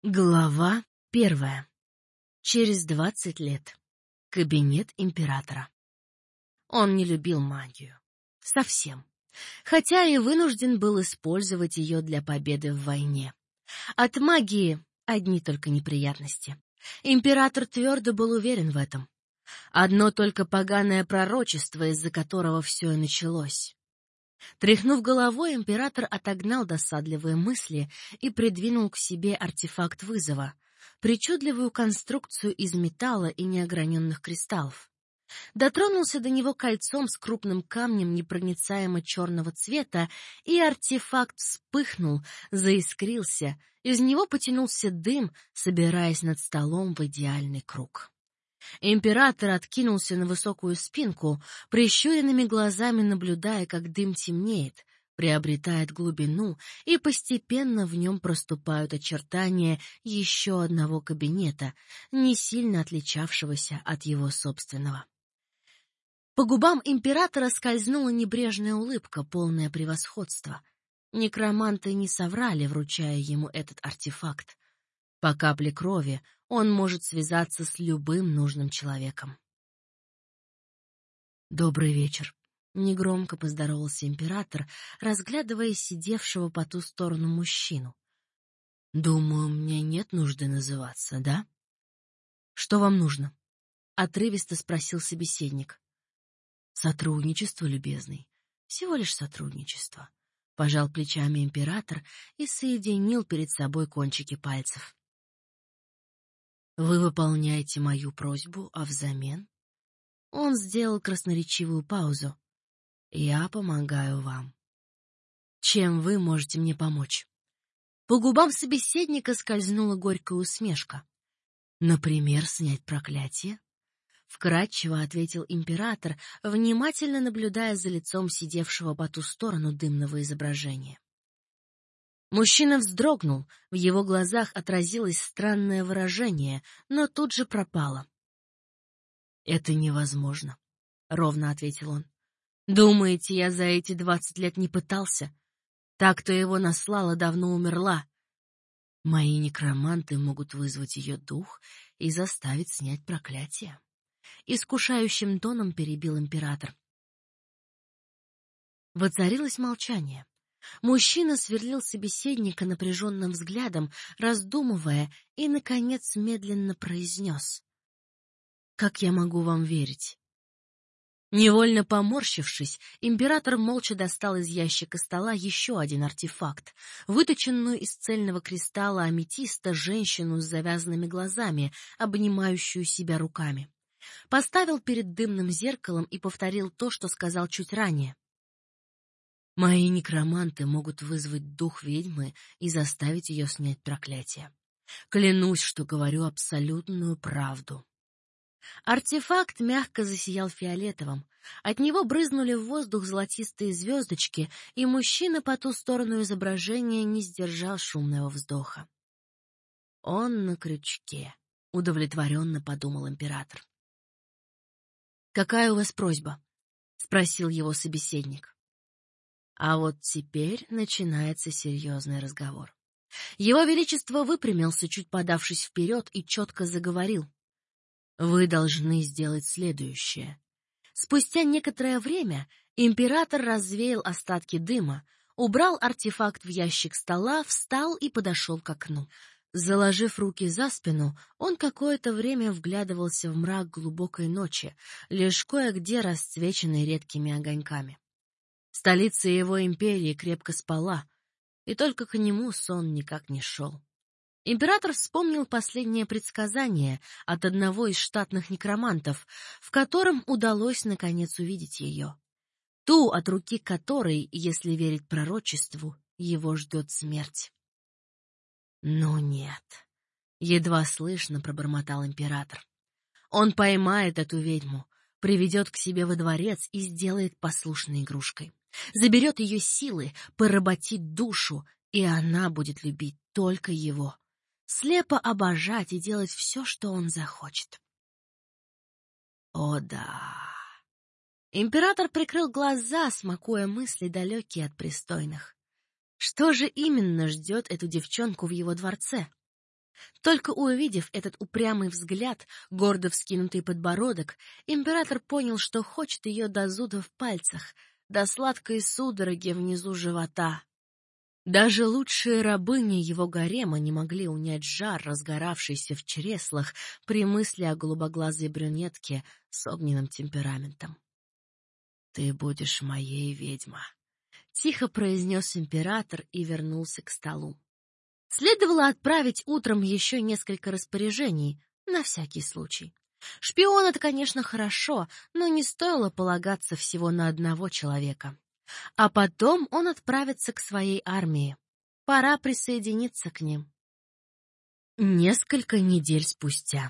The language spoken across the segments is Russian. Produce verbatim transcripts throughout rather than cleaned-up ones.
Глава первая. Через двадцать лет. Кабинет императора. Он не любил магию. Совсем. Хотя и вынужден был использовать ее для победы в войне. От магии одни только неприятности. Император твердо был уверен в этом. Одно только поганое пророчество, из-за которого все и началось. Тряхнув головой, император отогнал досадливые мысли и придвинул к себе артефакт вызова, причудливую конструкцию из металла и неограненных кристаллов. Дотронулся до него кольцом с крупным камнем непроницаемо черного цвета, и артефакт вспыхнул, заискрился, из него потянулся дым, собираясь над столом в идеальный круг. Император откинулся на высокую спинку, прищуренными глазами наблюдая, как дым темнеет, приобретает глубину, и постепенно в нем проступают очертания еще одного кабинета, не сильно отличавшегося от его собственного. По губам императора скользнула небрежная улыбка, полная превосходства. Некроманты не соврали, вручая ему этот артефакт. По капле крови он может связаться с любым нужным человеком. «Добрый вечер», — негромко поздоровался император, разглядывая сидевшего по ту сторону мужчину. «Думаю, мне нет нужды называться, да?» «Что вам нужно?» — отрывисто спросил собеседник. «Сотрудничество, любезный. Всего лишь сотрудничество», — пожал плечами император и соединил перед собой кончики пальцев. «Вы выполняете мою просьбу, а взамен...» Он сделал красноречивую паузу. «Я помогаю вам. Чем вы можете мне помочь?» По губам собеседника скользнула горькая усмешка. «Например, снять проклятие?» Вкратчиво ответил император, внимательно наблюдая за лицом сидевшего по ту сторону дымного изображения. Мужчина вздрогнул, в его глазах отразилось странное выражение, но тут же пропало. «Это невозможно», — ровно ответил он. «Думаете, я за эти двадцать лет не пытался? Та, кто его наслала, давно умерла. Мои некроманты могут вызвать ее дух и заставить снять проклятие». Искушающим тоном перебил император. Воцарилось молчание. Мужчина сверлил собеседника напряженным взглядом, раздумывая, и, наконец, медленно произнес: «Как я могу вам верить?» Невольно поморщившись, император молча достал из ящика стола еще один артефакт, выточенную из цельного кристалла аметиста женщину с завязанными глазами, обнимающую себя руками. Поставил перед дымным зеркалом и повторил то, что сказал чуть ранее. «Мои некроманты могут вызвать дух ведьмы и заставить ее снять проклятие. Клянусь, что говорю абсолютную правду». Артефакт мягко засиял фиолетовым. От него брызнули в воздух золотистые звездочки, и мужчина по ту сторону изображения не сдержал шумного вздоха. «Он на крючке», — удовлетворенно подумал император. «Какая у вас просьба?» — спросил его собеседник. А вот теперь начинается серьезный разговор. Его Величество выпрямился, чуть подавшись вперед, и четко заговорил. «Вы должны сделать следующее». Спустя некоторое время император развеял остатки дыма, убрал артефакт в ящик стола, встал и подошел к окну. Заложив руки за спину, он какое-то время вглядывался в мрак глубокой ночи, лишь кое-где расцвеченный редкими огоньками. Столица его империи крепко спала, и только к нему сон никак не шел. Император вспомнил последнее предсказание от одного из штатных некромантов, в котором удалось наконец увидеть ее. Ту, от руки которой, если верить пророчеству, его ждет смерть. «Ну нет», — едва слышно пробормотал император. «Он поймает эту ведьму, приведет к себе во дворец и сделает послушной игрушкой. Заберет ее силы, поработит душу, и она будет любить только его. Слепо обожать и делать все, что он захочет». «О да!» Император прикрыл глаза, смакуя мысли, далекие от пристойных. Что же именно ждет эту девчонку в его дворце? Только увидев этот упрямый взгляд, гордо вскинутый подбородок, император понял, что хочет ее до зуда в пальцах, до сладкой судороги внизу живота. Даже лучшие рабыни его гарема не могли унять жар, разгоравшийся в чреслах при мысли о голубоглазой брюнетке с огненным темпераментом. «Ты будешь моей, ведьма», — тихо произнес император и вернулся к столу. Следовало отправить утром еще несколько распоряжений, на всякий случай. Шпион — это, конечно, хорошо, но не стоило полагаться всего на одного человека. А потом он отправится к своей армии. Пора присоединиться к ним. Несколько недель спустя.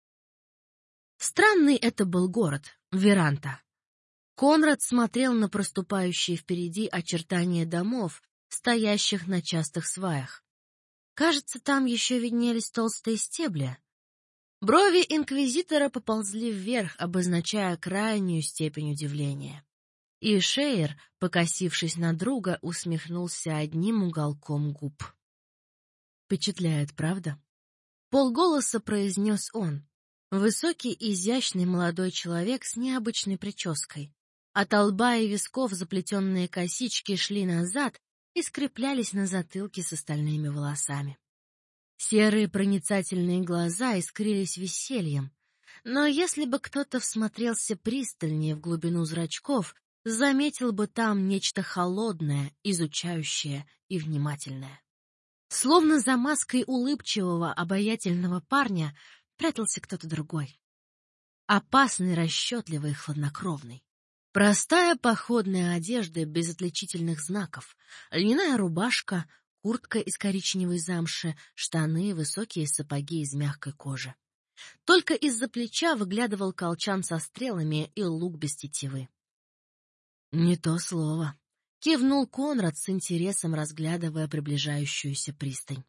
Странный это был город, Веранта. Конрад смотрел на проступающие впереди очертания домов, стоящих на частых сваях. Кажется, там еще виднелись толстые стебли. Брови инквизитора поползли вверх, обозначая крайнюю степень удивления. И Шейер, покосившись на друга, усмехнулся одним уголком губ. «Впечатляет, правда?» Полголоса произнес он. Высокий, изящный молодой человек с необычной прической. От лба и висков заплетенные косички шли назад и скреплялись на затылке с остальными волосами. Серые проницательные глаза искрились весельем, но если бы кто-то всмотрелся пристальнее в глубину зрачков, заметил бы там нечто холодное, изучающее и внимательное. Словно за маской улыбчивого, обаятельного парня прятался кто-то другой. Опасный, расчетливый, хладнокровный. Простая походная одежда без отличительных знаков, льняная рубашка, куртка из коричневой замши, штаны, высокие сапоги из мягкой кожи. Только из-за плеча выглядывал колчан со стрелами и лук без тетивы. «Не то слово», — кивнул Конрад с интересом, разглядывая приближающуюся пристань.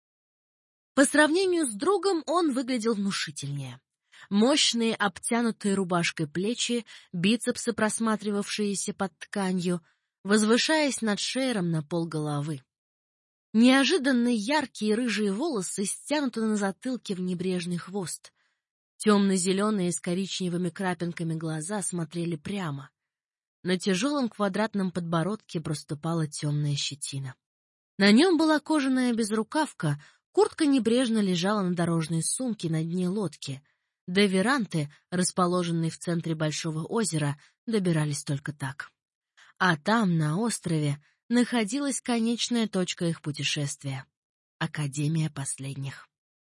По сравнению с другом он выглядел внушительнее. Мощные, обтянутые рубашкой плечи, бицепсы, просматривавшиеся под тканью, возвышаясь над Шейером на полголовы. Неожиданно яркие рыжие волосы стянуты на затылке в небрежный хвост. Темно-зеленые с коричневыми крапинками глаза смотрели прямо. На тяжелом квадратном подбородке проступала темная щетина. На нем была кожаная безрукавка, куртка небрежно лежала на дорожной сумке на дне лодки. До Веранты, расположенной в центре большого озера, добирались только так. А там, на острове, находилась конечная точка их путешествия — Академия последних.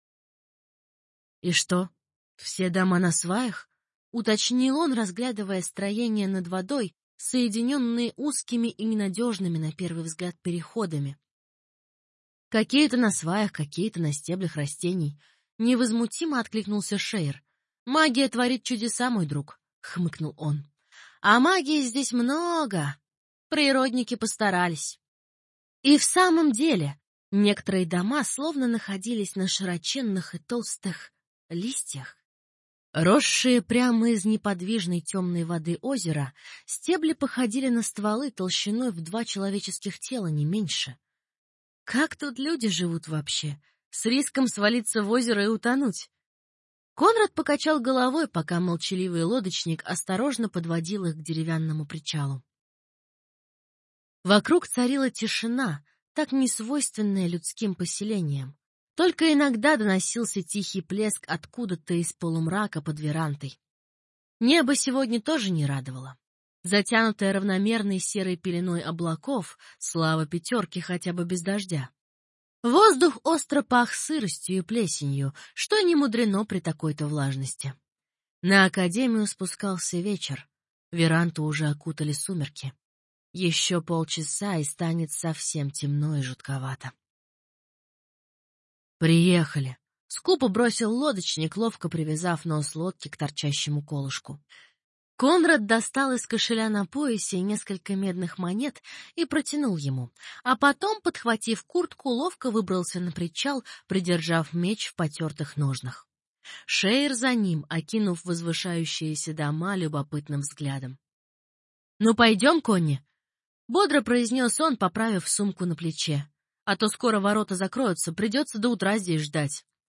«И что, все дома на сваях?» — уточнил он, разглядывая строения над водой, соединенные узкими и ненадежными на первый взгляд переходами. «Какие-то на сваях, какие-то на стеблях растений», — невозмутимо откликнулся Шейер. «Магия творит чудеса, мой друг», — хмыкнул он. «А магии здесь много. Природники постарались». И в самом деле, некоторые дома словно находились на широченных и толстых листьях. Росшие прямо из неподвижной темной воды озера, стебли походили на стволы толщиной в два человеческих тела, не меньше. Как тут люди живут вообще, с риском свалиться в озеро и утонуть? Конрад покачал головой, пока молчаливый лодочник осторожно подводил их к деревянному причалу. Вокруг царила тишина, так несвойственная людским поселениям. Только иногда доносился тихий плеск откуда-то из полумрака под верандой. Небо сегодня тоже не радовало. Затянутое равномерной серой пеленой облаков, слава пятерки хотя бы без дождя. Воздух остро пах сыростью и плесенью, что не мудрено при такой-то влажности. На академию спускался вечер. Веранту уже окутали сумерки. Еще полчаса, и станет совсем темно и жутковато. «Приехали!» — скупо бросил лодочник, ловко привязав нос лодки к торчащему колышку. Конрад достал из кошеля на поясе несколько медных монет и протянул ему, а потом, подхватив куртку, ловко выбрался на причал, придержав меч в потертых ножнах. Шейер за ним, окинув возвышающиеся дома любопытным взглядом. «Ну, пойдем, Конни!» — бодро произнес он, поправив сумку на плече. «А то скоро ворота закроются, придется до утра здесь ждать».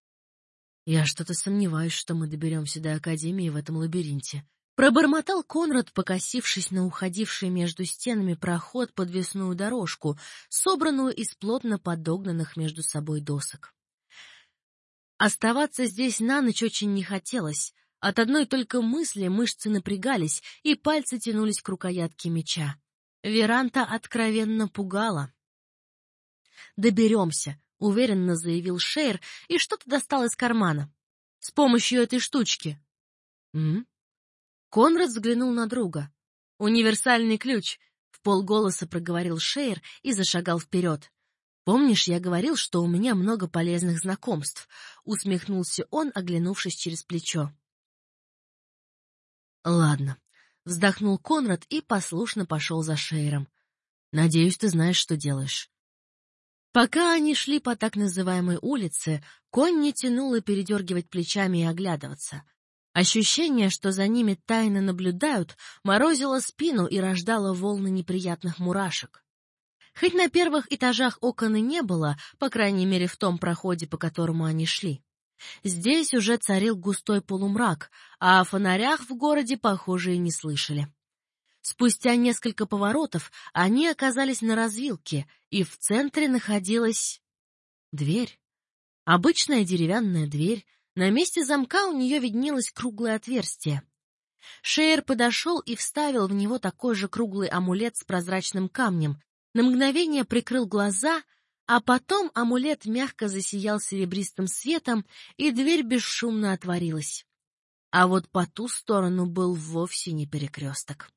Я что-то сомневаюсь, что мы доберемся до Академии в этом лабиринте. Пробормотал Конрад, покосившись на уходивший между стенами проход, подвесную дорожку, собранную из плотно подогнанных между собой досок. Оставаться здесь на ночь очень не хотелось. От одной только мысли мышцы напрягались, и пальцы тянулись к рукоятке меча. Веранта откровенно пугала. «Доберемся», — уверенно заявил Шейр и что-то достал из кармана. «С помощью этой штучки». «М?». Конрад взглянул на друга. «Универсальный ключ», — вполголоса проговорил Шейр и зашагал вперед. «Помнишь, я говорил, что у меня много полезных знакомств?» — усмехнулся он, оглянувшись через плечо. «Ладно», — вздохнул Конрад и послушно пошел за Шейром. «Надеюсь, ты знаешь, что делаешь». Пока они шли по так называемой улице, конь не тянуло передергивать плечами и оглядываться. Ощущение, что за ними тайно наблюдают, морозило спину и рождало волны неприятных мурашек. Хоть на первых этажах окон и не было, по крайней мере в том проходе, по которому они шли. Здесь уже царил густой полумрак, а о фонарях в городе, похоже, и не слышали. Спустя несколько поворотов они оказались на развилке, и в центре находилась дверь. Обычная деревянная дверь, на месте замка у нее виднелось круглое отверстие. Шейр подошел и вставил в него такой же круглый амулет с прозрачным камнем, на мгновение прикрыл глаза, а потом амулет мягко засиял серебристым светом, и дверь бесшумно отворилась. А вот по ту сторону был вовсе не перекресток.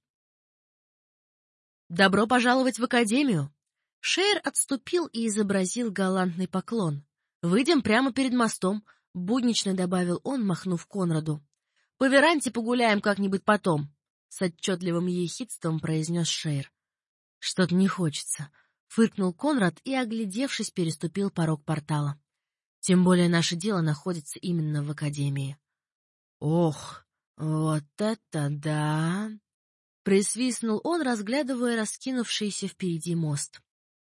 «Добро пожаловать в Академию!» Шейр отступил и изобразил галантный поклон. «Выйдем прямо перед мостом», — буднично добавил он, махнув Конраду. «По веранде погуляем как-нибудь потом», — с отчетливым ехидством произнес Шейр. «Что-то не хочется», — фыркнул Конрад и, оглядевшись, переступил порог портала. «Тем более наше дело находится именно в Академии». «Ох, вот это да!» — присвистнул он, разглядывая раскинувшийся впереди мост.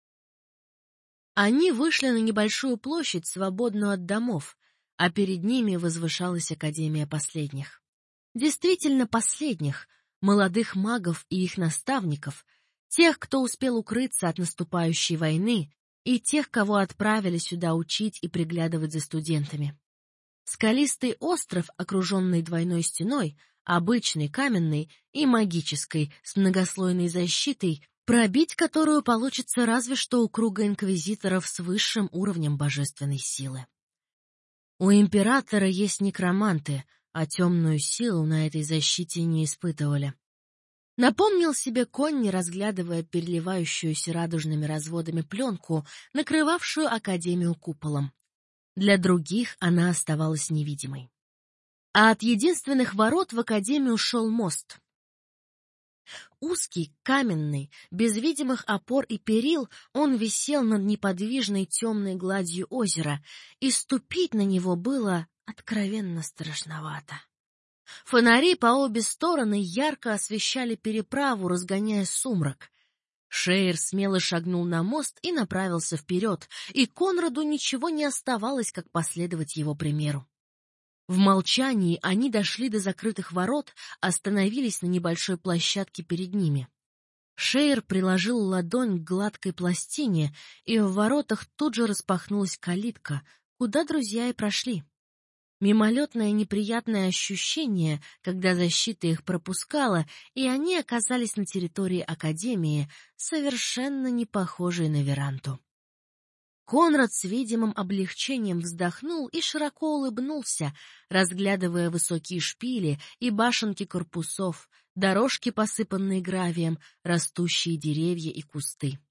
Они вышли на небольшую площадь, свободную от домов, а перед ними возвышалась Академия последних. Действительно последних, молодых магов и их наставников, тех, кто успел укрыться от наступающей войны, и тех, кого отправили сюда учить и приглядывать за студентами. Скалистый остров, окруженный двойной стеной, обычной, каменной и магической, с многослойной защитой, пробить которую получится разве что у круга инквизиторов с высшим уровнем божественной силы. У императора есть некроманты, а темную силу на этой защите не испытывали. Напомнил себе Конни, разглядывая переливающуюся радужными разводами пленку, накрывавшую Академию куполом. Для других она оставалась невидимой. А от единственных ворот в Академию шел мост. Узкий, каменный, без видимых опор и перил, он висел над неподвижной темной гладью озера, и ступить на него было откровенно страшновато. Фонари по обе стороны ярко освещали переправу, разгоняя сумрак. Шейр смело шагнул на мост и направился вперед, и Конраду ничего не оставалось, как последовать его примеру. В молчании они дошли до закрытых ворот, остановились на небольшой площадке перед ними. Шейр приложил ладонь к гладкой пластине, и в воротах тут же распахнулась калитка, куда друзья и прошли. Мимолетное неприятное ощущение, когда защита их пропускала, и они оказались на территории Академии, совершенно не похожей на веранду. Конрад с видимым облегчением вздохнул и широко улыбнулся, разглядывая высокие шпили и башенки корпусов, дорожки, посыпанные гравием, растущие деревья и кусты.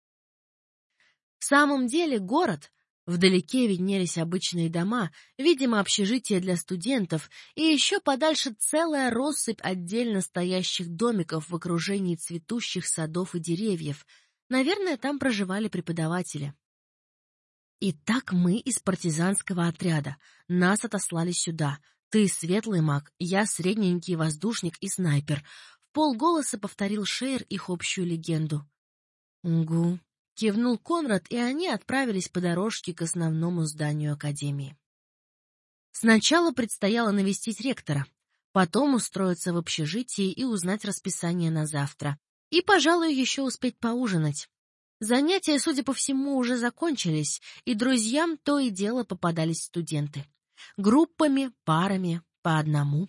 В самом деле город... Вдалеке виднелись обычные дома, видимо, общежития для студентов, и еще подальше целая россыпь отдельно стоящих домиков в окружении цветущих садов и деревьев. Наверное, там проживали преподаватели. «Итак, мы из партизанского отряда. Нас отослали сюда. Ты светлый маг, я средненький воздушник и снайпер», — вполголоса повторил Шейр их общую легенду. «Угу». Кивнул Конрад, и они отправились по дорожке к основному зданию Академии. Сначала предстояло навестить ректора, потом устроиться в общежитии и узнать расписание на завтра. И, пожалуй, еще успеть поужинать. Занятия, судя по всему, уже закончились, и друзьям то и дело попадались студенты. Группами, парами, по одному.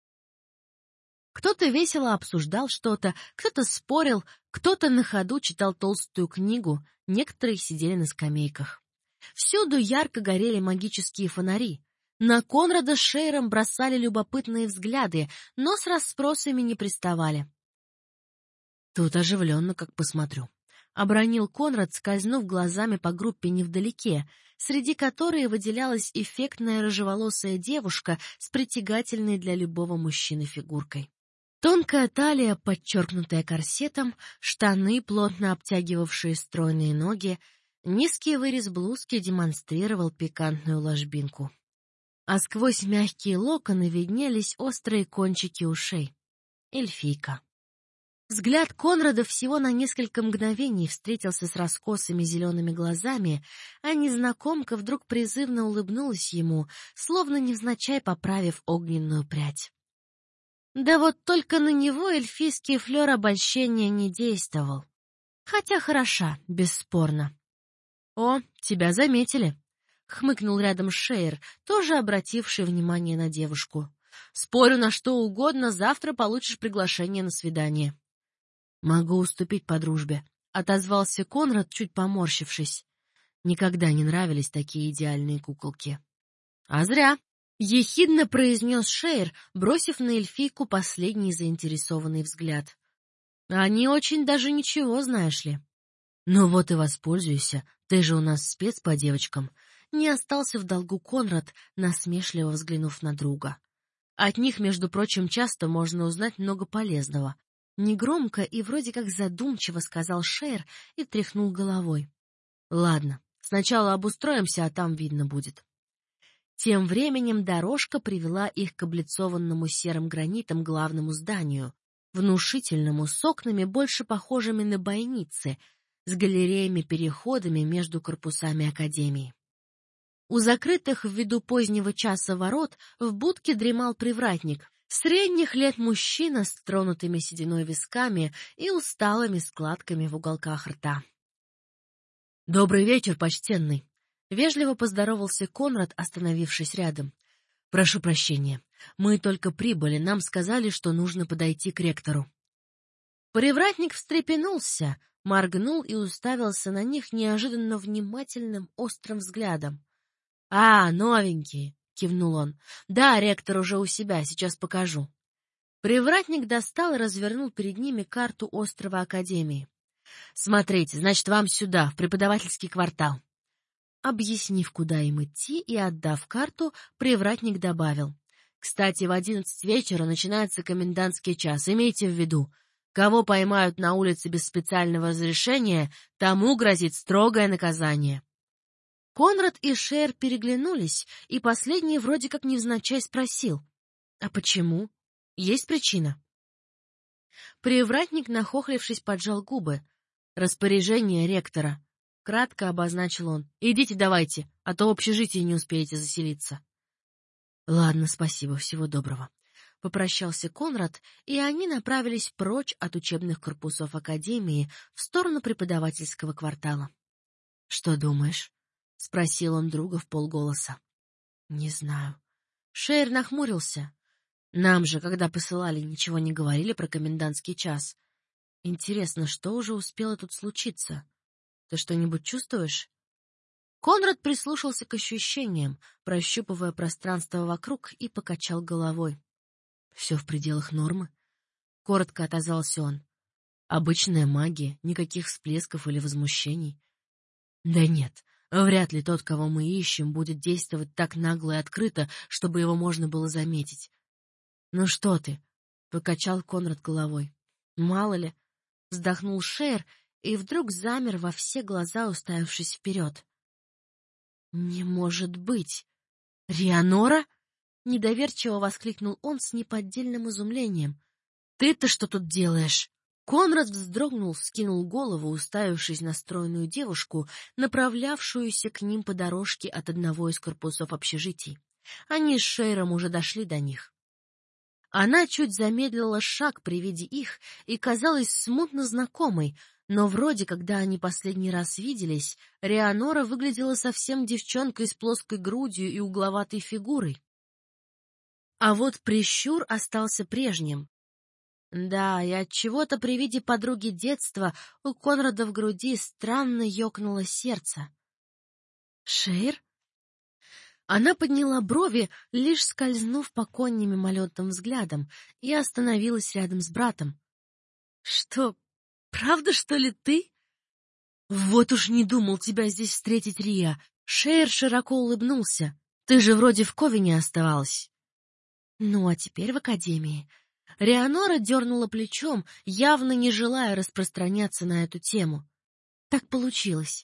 Кто-то весело обсуждал что-то, кто-то спорил, кто-то на ходу читал толстую книгу, некоторые сидели на скамейках. Всюду ярко горели магические фонари. На Конрада с Шейром бросали любопытные взгляды, но с расспросами не приставали. «Тут оживленно, как посмотрю», — обронил Конрад, скользнув глазами по группе невдалеке, среди которой выделялась эффектная рыжеволосая девушка с притягательной для любого мужчины фигуркой. Тонкая талия, подчеркнутая корсетом, штаны, плотно обтягивавшие стройные ноги, низкий вырез блузки демонстрировал пикантную ложбинку. А сквозь мягкие локоны виднелись острые кончики ушей. Эльфийка. Взгляд Конрада всего на несколько мгновений встретился с раскосыми зелеными глазами, а незнакомка вдруг призывно улыбнулась ему, словно невзначай поправив огненную прядь. Да вот только на него эльфийский флёр обольщения не действовал. Хотя хороша, бесспорно. «О, тебя заметили!» — хмыкнул рядом Шейр, тоже обративший внимание на девушку. «Спорю на что угодно, завтра получишь приглашение на свидание». «Могу уступить по дружбе», — отозвался Конрад, чуть поморщившись. Никогда не нравились такие идеальные куколки. «А зря», — ехидно произнес Шейр, бросив на эльфийку последний заинтересованный взгляд. «Они очень даже ничего, знаешь ли». «Ну вот и воспользуйся, ты же у нас спец по девочкам». Не остался в долгу Конрад, насмешливо взглянув на друга. От них, между прочим, часто можно узнать много полезного. Негромко и вроде как задумчиво сказал Шейр и тряхнул головой. «Ладно, сначала обустроимся, а там видно будет». Тем временем дорожка привела их к облицованному серым гранитом главному зданию, внушительному, с окнами, больше похожими на бойницы, с галереями-переходами между корпусами академии. У закрытых ввиду позднего часа ворот в будке дремал привратник, средних лет мужчина с тронутыми сединой висками и усталыми складками в уголках рта. «Добрый вечер, почтенный!» — вежливо поздоровался Конрад, остановившись рядом. «Прошу прощения, мы только прибыли, нам сказали, что нужно подойти к ректору». Привратник встрепенулся, моргнул и уставился на них неожиданно внимательным, острым взглядом. «А, новенькие!» — кивнул он. «Да, ректор уже у себя, сейчас покажу». Привратник достал и развернул перед ними карту острова Академии. «Смотрите, значит, вам сюда, в преподавательский квартал». Объяснив, куда им идти, и отдав карту, привратник добавил. «Кстати, в одиннадцать вечера начинается комендантский час, имейте в виду. Кого поймают на улице без специального разрешения, тому грозит строгое наказание». Конрад и Шейр переглянулись, и последний вроде как невзначай спросил. «А почему? Есть причина?» Привратник, нахохлившись, поджал губы. «Распоряжение ректора», — кратко обозначил он. «Идите давайте, а то в общежитии не успеете заселиться». «Ладно, спасибо, всего доброго». Попрощался Конрад, и они направились прочь от учебных корпусов Академии в сторону преподавательского квартала. «Что думаешь?» — спросил он друга вполголоса. «Не знаю». Шейр нахмурился. «Нам же, когда посылали, ничего не говорили про комендантский час. Интересно, что уже успело тут случиться? Ты что-нибудь чувствуешь?» Конрад прислушался к ощущениям, прощупывая пространство вокруг, и покачал головой. «Все в пределах нормы», — коротко отозвался он. «Обычная магия, никаких всплесков или возмущений». «Да нет, вряд ли тот, кого мы ищем, будет действовать так нагло и открыто, чтобы его можно было заметить». «Ну что ты?» — покачал Конрад головой. «Мало ли», — вздохнул Шейр и вдруг замер во все глаза, уставившись вперед. «Не может быть! Рианора?» — недоверчиво воскликнул он с неподдельным изумлением. «Ты-то что тут делаешь?» Конрад вздрогнул, вскинул голову, уставившись на стройную девушку, направлявшуюся к ним по дорожке от одного из корпусов общежитий. Они с Шейром уже дошли до них. Она чуть замедлила шаг при виде их и казалась смутно знакомой, но вроде, когда они последний раз виделись, Реанора выглядела совсем девчонкой с плоской грудью и угловатой фигурой. А вот прищур остался прежним. Да, и отчего-то при виде подруги детства у Конрада в груди странно ёкнуло сердце. «Шейр?» Она подняла брови, лишь скользнув по Конни мимолетным взглядом, и остановилась рядом с братом. «Что, правда, что ли, ты?» «Вот уж не думал тебя здесь встретить, Рия!» Шейр широко улыбнулся. «Ты же вроде в Ковине оставалась». «Ну, а теперь в академии». Реанора дернула плечом, явно не желая распространяться на эту тему. Так получилось.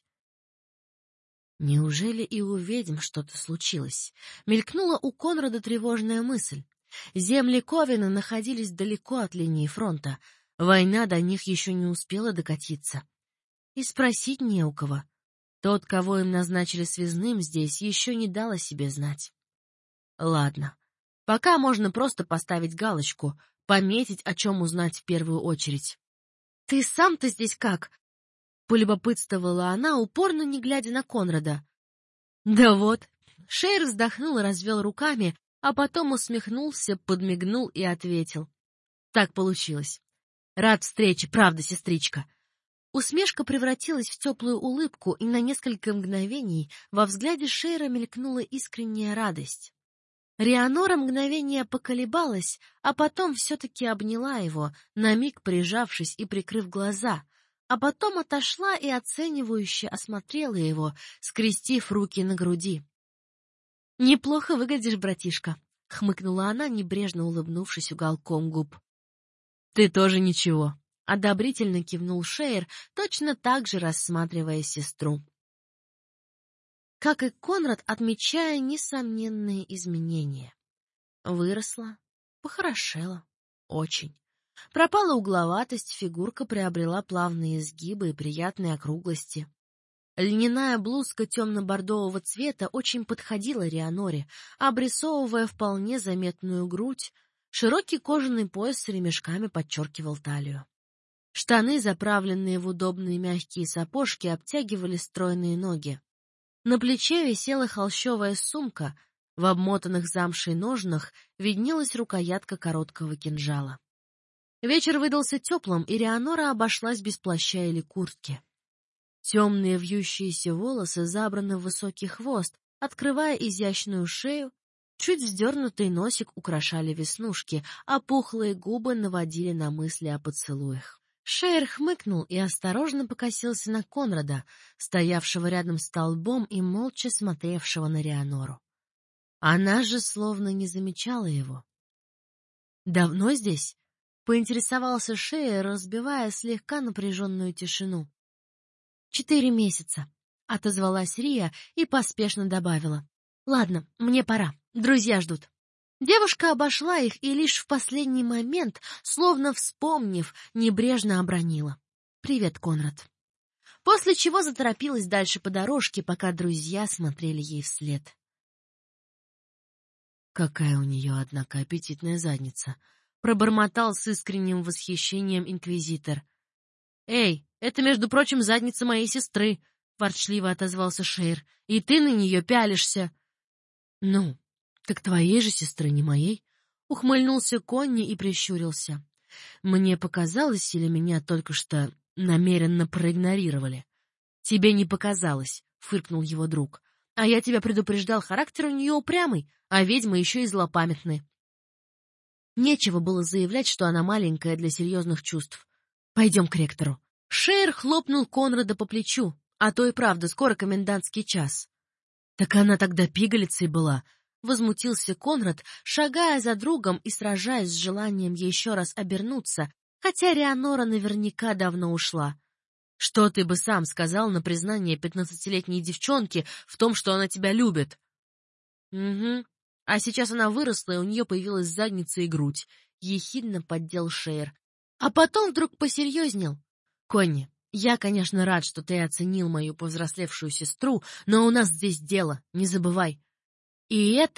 Неужели и у ведьм что-то случилось? Мелькнула у Конрада тревожная мысль. Земли Ковина находились далеко от линии фронта. Война до них еще не успела докатиться. И спросить не у кого. Тот, кого им назначили связным здесь, еще не дал о себе знать. Ладно. Пока можно просто поставить галочку, пометить, о чем узнать в первую очередь. — Ты сам-то здесь как? — полюбопытствовала она, упорно не глядя на Конрада. — Да вот. Шейр вздохнул и развел руками, а потом усмехнулся, подмигнул и ответил. — Так получилось. Рад встрече, правда, сестричка. Усмешка превратилась в теплую улыбку, и на несколько мгновений во взгляде Шейра мелькнула искренняя радость. Реанора мгновение поколебалась, а потом все-таки обняла его, на миг прижавшись и прикрыв глаза, а потом отошла и оценивающе осмотрела его, скрестив руки на груди. — Неплохо выглядишь, братишка, — хмыкнула она, небрежно улыбнувшись уголком губ. — Ты тоже ничего, — одобрительно кивнул Шейр, точно так же рассматривая сестру. Как и Конрад, отмечая несомненные изменения. Выросла, похорошела, очень. Пропала угловатость, фигурка приобрела плавные изгибы и приятные округлости. Льняная блузка темно-бордового цвета очень подходила Реаноре, обрисовывая вполне заметную грудь, широкий кожаный пояс с ремешками подчеркивал талию. Штаны, заправленные в удобные мягкие сапожки, обтягивали стройные ноги. На плече висела холщовая сумка, в обмотанных замшей ножнах виднелась рукоятка короткого кинжала. Вечер выдался теплым, и Реанора обошлась без плаща или куртки. Темные вьющиеся волосы забраны в высокий хвост, открывая изящную шею, чуть вздернутый носик украшали веснушки, а пухлые губы наводили на мысли о поцелуях. Шейр хмыкнул и осторожно покосился на Конрада, стоявшего рядом с столбом и молча смотревшего на Реанору. Она же словно не замечала его. «Давно здесь?» — поинтересовался Шейр, разбивая слегка напряженную тишину. «Четыре месяца», — отозвалась Рия и поспешно добавила. «Ладно, мне пора, друзья ждут». Девушка обошла их и лишь в последний момент, словно вспомнив, небрежно обронила. «Привет, Конрад». После чего заторопилась дальше по дорожке, пока друзья смотрели ей вслед. «Какая у нее, однако, аппетитная задница!» — пробормотал с искренним восхищением инквизитор. «Эй, это, между прочим, задница моей сестры!» — ворчливо отозвался Шейр. «И ты на нее пялишься!» «Ну, так твоей же сестры, не моей?» — ухмыльнулся Конни и прищурился. «Мне показалось, или меня только что намеренно проигнорировали?» «Тебе не показалось», — фыркнул его друг. «А я тебя предупреждал, характер у нее упрямый, а ведьмы еще и злопамятны». Нечего было заявлять, что она маленькая для серьезных чувств. «Пойдем к ректору». Шейр хлопнул Конрада по плечу, а то и правда, скоро комендантский час. «Так она тогда пигалицей была», — возмутился Конрад, шагая за другом и сражаясь с желанием еще раз обернуться, хотя Реанора наверняка давно ушла. «Что ты бы сам сказал на признание пятнадцатилетней девчонки в том, что она тебя любит?» «Угу. А сейчас она выросла, и у нее появилась задница и грудь», — ехидно поддел Шейр. А потом вдруг посерьезнел. «Конни, я, конечно, рад, что ты оценил мою повзрослевшую сестру, но у нас здесь дело, не забывай. И это,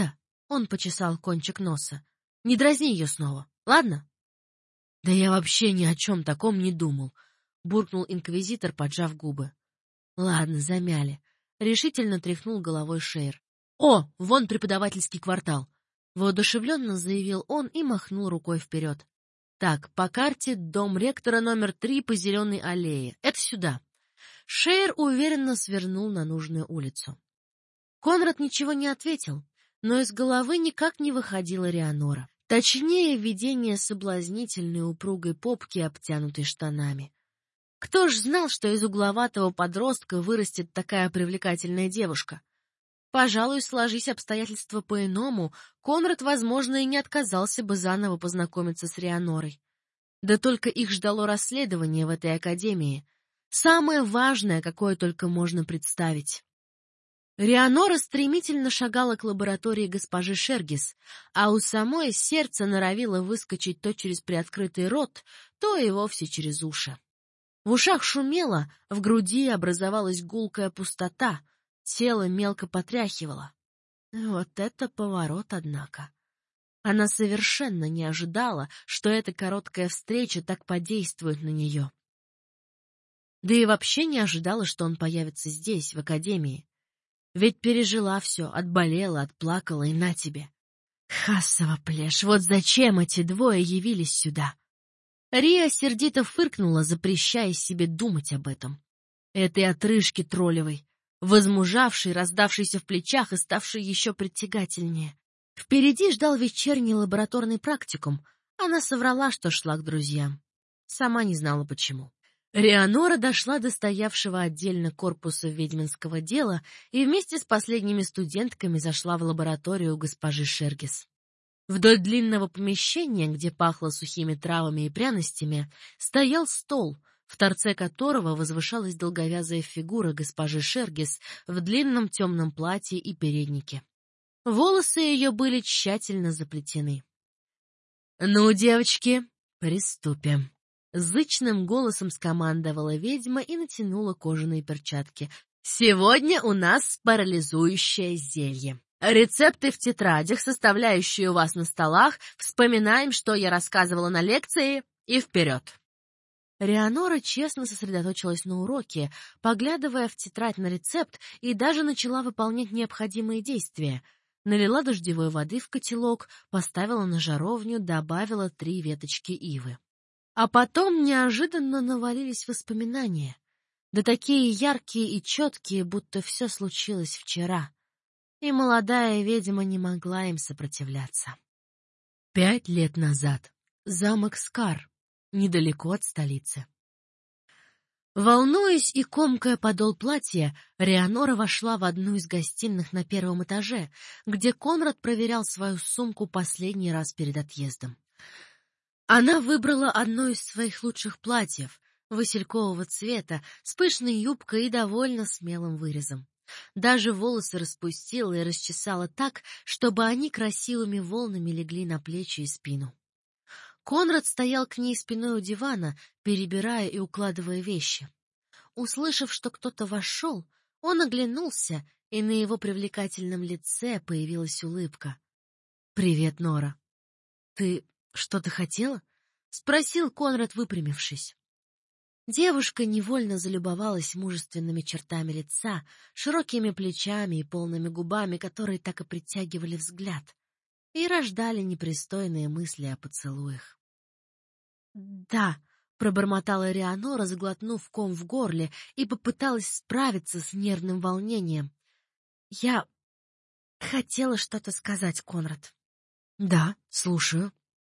Он почесал кончик носа. «Не дразни ее снова, ладно?» «Да я вообще ни о чем таком не думал», — буркнул инквизитор, поджав губы. «Ладно, замяли», — решительно тряхнул головой Шейр. «О, вон преподавательский квартал», — воодушевленно заявил он и махнул рукой вперед. «Так, по карте дом ректора номер три по Зеленой аллее. Это сюда». Шейр уверенно свернул на нужную улицу. Конрад ничего не ответил, но из головы никак не выходила Реанора. Точнее, видение соблазнительной упругой попки, обтянутой штанами. Кто ж знал, что из угловатого подростка вырастет такая привлекательная девушка? Пожалуй, сложись обстоятельства по-иному, Конрад, возможно, и не отказался бы заново познакомиться с Реанорой. Да только их ждало расследование в этой академии. Самое важное, какое только можно представить. Реанора стремительно шагала к лаборатории госпожи Шергис, а у самой сердце норовило выскочить то через приоткрытый рот, то и вовсе через уши. В ушах шумело, в груди образовалась гулкая пустота, тело мелко потряхивало. Вот это поворот, однако. Она совершенно не ожидала, что эта короткая встреча так подействует на нее. Да и вообще не ожидала, что он появится здесь, в академии. Ведь пережила все, отболела, отплакала, и на тебе. Хассова плешь, вот зачем эти двое явились сюда? Рия сердито фыркнула, запрещая себе думать об этом. Этой отрыжки троллевой, возмужавшей, раздавшейся в плечах и ставшей еще притягательнее. Впереди ждал вечерний лабораторный практикум. Она соврала, что шла к друзьям. Сама не знала, почему. Реанора дошла до стоявшего отдельно корпуса ведьминского дела и вместе с последними студентками зашла в лабораторию госпожи Шергис. Вдоль длинного помещения, где пахло сухими травами и пряностями, стоял стол, в торце которого возвышалась долговязая фигура госпожи Шергис в длинном темном платье и переднике. Волосы ее были тщательно заплетены. «Ну, девочки, приступим!» Зычным голосом скомандовала ведьма и натянула кожаные перчатки. «Сегодня у нас парализующее зелье. Рецепты в тетрадях, составляющие у вас на столах, вспоминаем, что я рассказывала на лекции, и вперед!» Реанора честно сосредоточилась на уроке, поглядывая в тетрадь на рецепт, и даже начала выполнять необходимые действия. Налила дождевой воды в котелок, поставила на жаровню, добавила три веточки ивы. А потом неожиданно навалились воспоминания, да такие яркие и четкие, будто все случилось вчера. И молодая ведьма не могла им сопротивляться. Пять лет назад. Замок Скар, недалеко от столицы. Волнуясь и комкая подол платья, Реанора вошла в одну из гостиных на первом этаже, где Конрад проверял свою сумку последний раз перед отъездом. Она выбрала одно из своих лучших платьев, василькового цвета, с пышной юбкой и довольно смелым вырезом. Даже волосы распустила и расчесала так, чтобы они красивыми волнами легли на плечи и спину. Конрад стоял к ней спиной у дивана, перебирая и укладывая вещи. Услышав, что кто-то вошел, он оглянулся, и на его привлекательном лице появилась улыбка. «Привет, Нора. Ты что-то хотела?» — спросил Конрад, выпрямившись. Девушка невольно залюбовалась мужественными чертами лица, широкими плечами и полными губами, которые так и притягивали взгляд, и рождали непристойные мысли о поцелуях. «Да», — пробормотала Реанора, заглотнув ком в горле, и попыталась справиться с нервным волнением. «Я хотела что-то сказать, Конрад». «Да, слушаю».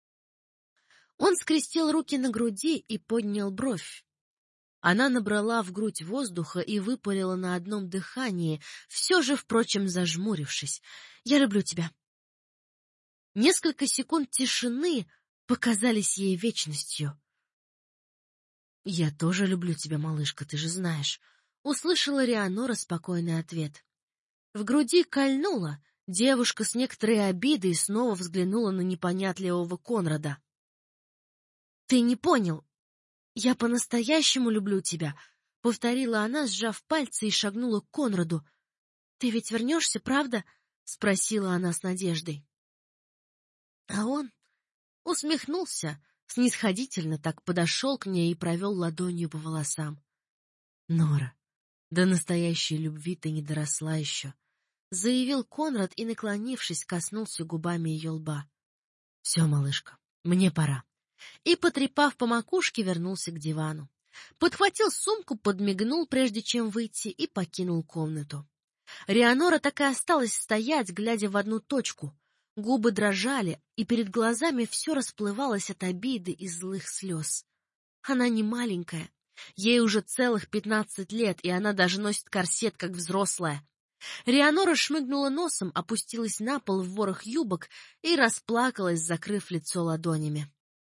Он скрестил руки на груди и поднял бровь. Она набрала в грудь воздуха и выпалила на одном дыхании, все же, впрочем, зажмурившись. «Я люблю тебя». Несколько секунд тишины показались ей вечностью. «Я тоже люблю тебя, малышка, ты же знаешь», — услышала Реанора спокойный ответ. В груди кольнуло, девушка с некоторой обидой снова взглянула на непонятливого Конрада. «Ты не понял. Я по-настоящему люблю тебя», — повторила она, сжав пальцы, и шагнула к Конраду. «Ты ведь вернешься, правда? спросила она с надеждой. А он усмехнулся, снисходительно так подошел к ней и провел ладонью по волосам. Нора, до настоящей любви ты не доросла еще, заявил Конрад и, наклонившись, коснулся губами ее лба. Все, малышка, мне пора. И, потрепав по макушке, вернулся к дивану. Подхватил сумку, подмигнул, прежде чем выйти, и покинул комнату. Рианора так и осталась стоять, глядя в одну точку. Губы дрожали, и перед глазами все расплывалось от обиды и злых слез. Она не маленькая. Ей уже целых пятнадцать лет, и она даже носит корсет, как взрослая. Рианора шмыгнула носом, опустилась на пол в ворох юбок и расплакалась, закрыв лицо ладонями.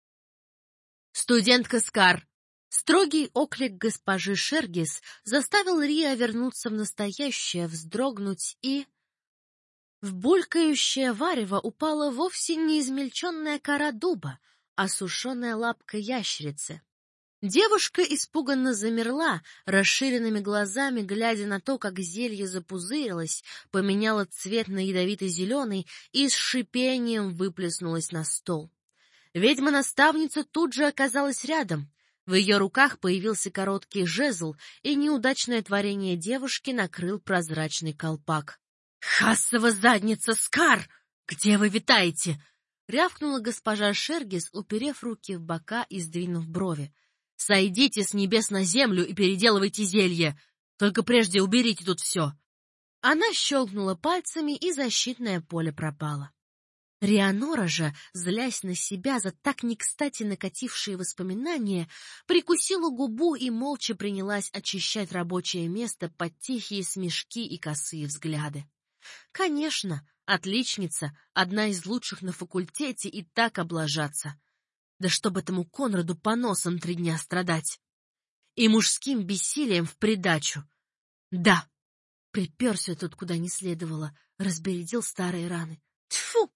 «Студентка Скар!» Строгий оклик госпожи Шергис заставил Риа вернуться в настоящее, вздрогнуть и... В булькающее варево упала вовсе не измельченная кора дуба, а сушеная лапка ящерицы. Девушка испуганно замерла, расширенными глазами, глядя на то, как зелье запузырилось, поменяло цвет на ядовито-зеленый и с шипением выплеснулось на стол. Ведьма-наставница тут же оказалась рядом. В ее руках появился короткий жезл, и неудачное творение девушки накрыл прозрачный колпак. «Хассова задница, Скар! Где вы витаете?» — рявкнула госпожа Шергис, уперев руки в бока и сдвинув брови. «Сойдите с небес на землю и переделывайте зелье! Только прежде уберите тут все!» Она щелкнула пальцами, и защитное поле пропало. Рианора же, злясь на себя за так не кстати накатившие воспоминания, прикусила губу и молча принялась очищать рабочее место под тихие смешки и косые взгляды. Конечно, отличница, одна из лучших на факультете, и так облажаться. Да чтоб этому Конраду по носам три дня страдать. И мужским бессилием в придачу. Да, приперся тут куда не следовало, разбередил старые раны. Тьфу!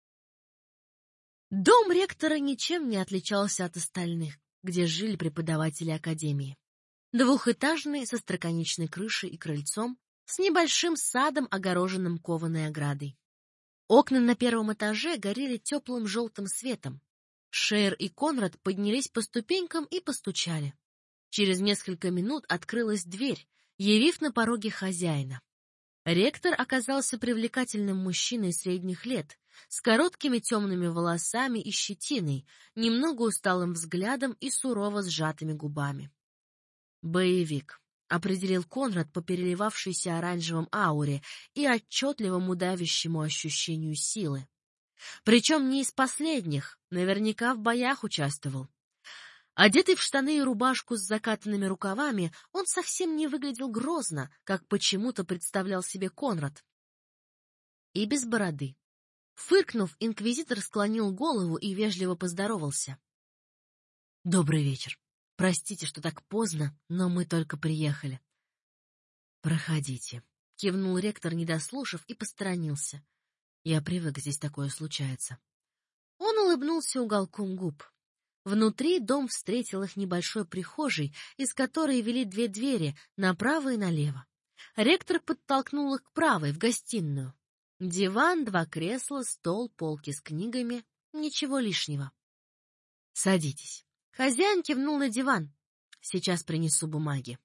Дом ректора ничем не отличался от остальных, где жили преподаватели академии. Двухэтажный, со остроконечной крышей и крыльцом, с небольшим садом, огороженным кованой оградой. Окна на первом этаже горели теплым желтым светом. Шейр и Конрад поднялись по ступенькам и постучали. Через несколько минут открылась дверь, явив на пороге хозяина. Ректор оказался привлекательным мужчиной средних лет, с короткими темными волосами и щетиной, немного усталым взглядом и сурово сжатыми губами. «Боевик», — определил Конрад по переливавшейся оранжевом ауре и отчетливому давящему ощущению силы. Причем не из последних, наверняка в боях участвовал. Одетый в штаны и рубашку с закатанными рукавами, он совсем не выглядел грозно, как почему-то представлял себе Конрад. И без бороды. Фыркнув, инквизитор склонил голову и вежливо поздоровался. — Добрый вечер. Простите, что так поздно, но мы только приехали. — Проходите, — кивнул ректор, не дослушав, и посторонился. Я привык, здесь такое случается. Он улыбнулся уголком губ. Внутри дом встретил их небольшой прихожей, из которой вели две двери, направо и налево. Ректор подтолкнул их к правой, в гостиную. Диван, два кресла, стол, полки с книгами. Ничего лишнего. — Садитесь. Хозяин кивнул на диван. — Сейчас принесу бумаги.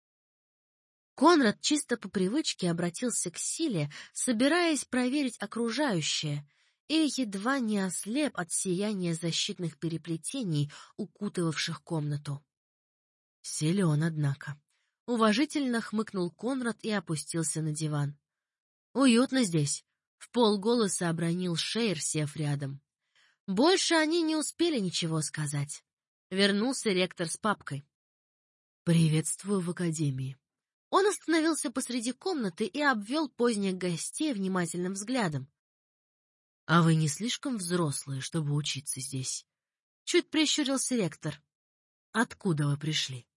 Конрад чисто по привычке обратился к силе, собираясь проверить окружающее, и едва не ослеп от сияния защитных переплетений, укутывавших комнату. Силен, однако. Уважительно хмыкнул Конрад и опустился на диван. Уютно здесь, вполголоса обронил Шейр, сев рядом. Больше они не успели ничего сказать. Вернулся ректор с папкой. Приветствую в академии. Он остановился посреди комнаты и обвел поздних гостей внимательным взглядом. — А вы не слишком взрослые, чтобы учиться здесь? Чуть прищурился ректор. — Откуда вы пришли?